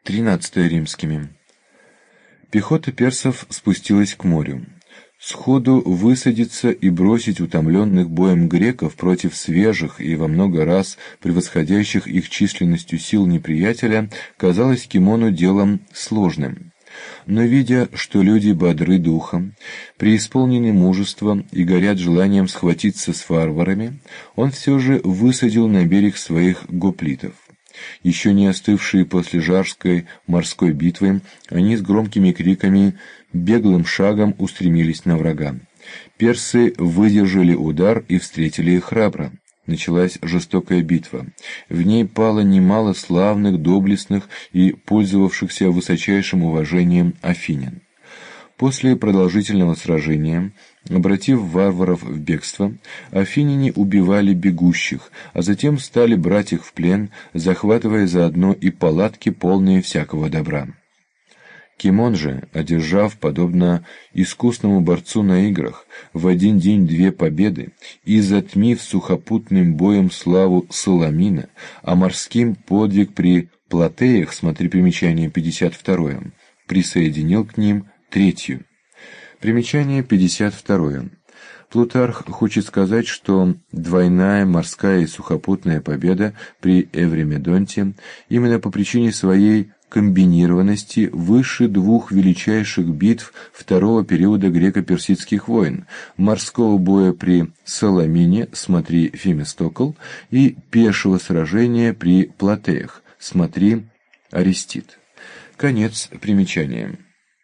13 римскими. Пехота персов спустилась к морю. Сходу высадиться и бросить утомленных боем греков против свежих и во много раз превосходящих их численностью сил неприятеля казалось Кимону делом сложным. Но видя, что люди бодры духом, преисполнены мужеством и горят желанием схватиться с варварами, он все же высадил на берег своих гоплитов. Еще не остывшие после Жарской морской битвы, они с громкими криками беглым шагом устремились на врага. Персы выдержали удар и встретили их храбро. Началась жестокая битва. В ней пало немало славных, доблестных и пользовавшихся высочайшим уважением афинян. После продолжительного сражения, обратив варваров в бегство, афиняне убивали бегущих, а затем стали брать их в плен, захватывая заодно и палатки, полные всякого добра. Кимон же, одержав, подобно искусному борцу на играх, в один день 2 победы и затмив сухопутным боем славу Саламина, а морским подвиг при Платеях, смотри примечание 52, присоединил к ним 3. Примечание 52. Плутарх хочет сказать, что двойная морская и сухопутная победа при Эвримедонте именно по причине своей комбинированности выше 2 величайших битв второго периода греко-персидских войн, морского боя при Саламине, смотри Фемистокл, и пешего сражения при Платеях, смотри Аристид. Конец примечания.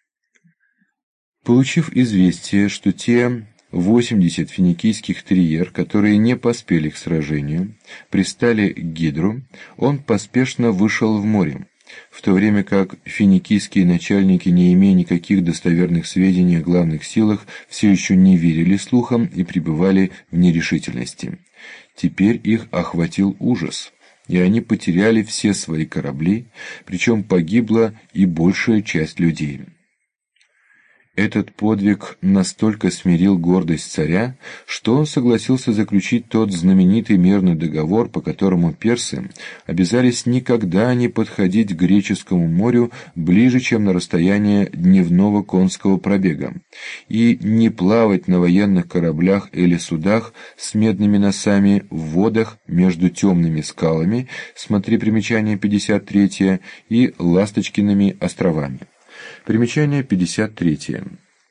Получив известие, что те 80 финикийских триер, которые не поспели к сражению, пристали к Гидру, он поспешно вышел в море, в то время как финикийские начальники, не имея никаких достоверных сведений о главных силах, все еще не верили слухам и пребывали в нерешительности. Теперь их охватил ужас, и они потеряли все свои корабли, причем погибла и большая часть людей. Этот подвиг настолько смирил гордость царя, что он согласился заключить тот знаменитый мирный договор, по которому персы обязались никогда не подходить к Греческому морю ближе, чем на расстояние дневного конского пробега, и не плавать на военных кораблях или судах с медными носами в водах между темными скалами, смотри примечание 53, и Ласточкиными островами. Примечание 53.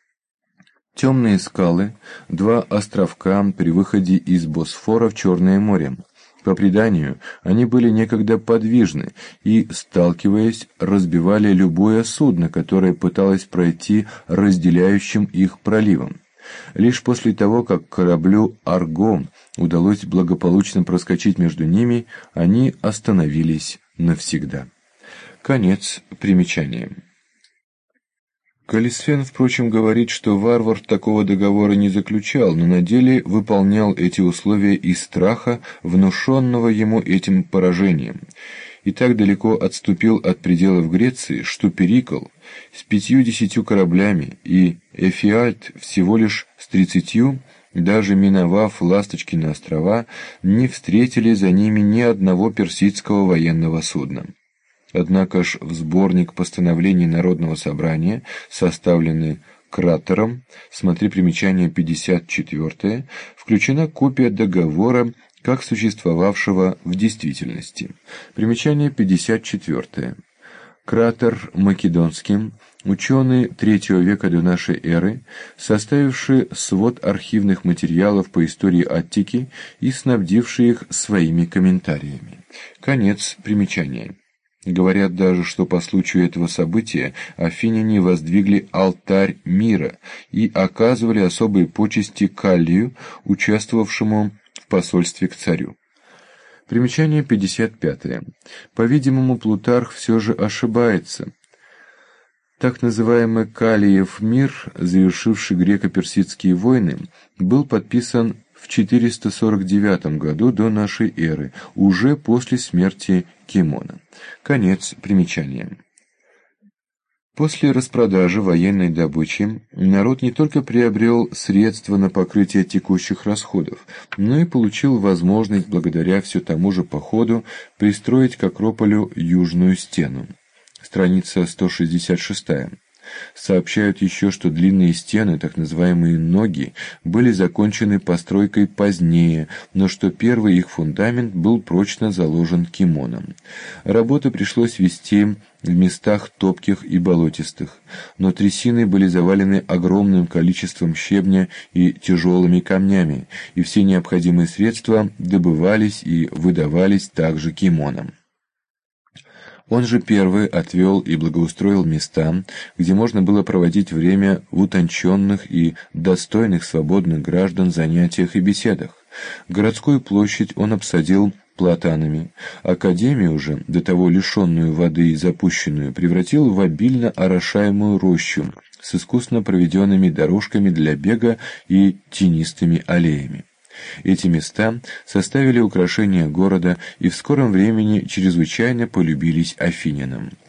Темные скалы – 2 островка при выходе из Босфора в Черное море. По преданию, они были некогда подвижны и, сталкиваясь, разбивали любое судно, которое пыталось пройти разделяющим их проливом. Лишь после того, как кораблю «Арго» удалось благополучно проскочить между ними, они остановились навсегда. Конец примечания. Каллисфен, впрочем, говорит, что варвар такого договора не заключал, но на деле выполнял эти условия из страха, внушенного ему этим поражением, и так далеко отступил от пределов Греции, что Перикл с 50 кораблями и Эфиальт всего лишь с 30, даже миновав Ласточкины острова, не встретили за ними ни одного персидского военного судна. Однако ж в сборник постановлений Народного собрания, составленный Кратером, смотри примечание 54, включена копия договора, как существовавшего в действительности. Примечание 54. Кратер Македонский, ученый III века до нашей эры, составивший свод архивных материалов по истории Аттики и снабдивший их своими комментариями. Конец примечания. Говорят даже, что по случаю этого события афиняне воздвигли алтарь мира и оказывали особые почести Каллию, участвовавшему в посольстве к царю. Примечание 55. По-видимому, Плутарх все же ошибается. Так называемый Каллиев мир, завершивший греко-персидские войны, был подписан в 449 году до нашей эры, уже после смерти Кимона. Конец примечания. После распродажи военной добычи народ не только приобрел средства на покрытие текущих расходов, но и получил возможность благодаря все тому же походу пристроить к Акрополю южную стену. страница 166. Сообщают еще, что длинные стены, так называемые «ноги», были закончены постройкой позднее, но что первый их фундамент был прочно заложен кимоном. Работы пришлось вести в местах топких и болотистых, но трясины были завалены огромным количеством щебня и тяжелыми камнями, и все необходимые средства добывались и выдавались также кимоном. Он же первый отвел и благоустроил места, где можно было проводить время в утонченных и достойных свободных граждан занятиях и беседах. Городскую площадь он обсадил платанами, академию же, до того лишенную воды и запущенную, превратил в обильно орошаемую рощу с искусно проведенными дорожками для бега и тенистыми аллеями. Эти места составили украшение города и в скором времени чрезвычайно полюбились афинянам.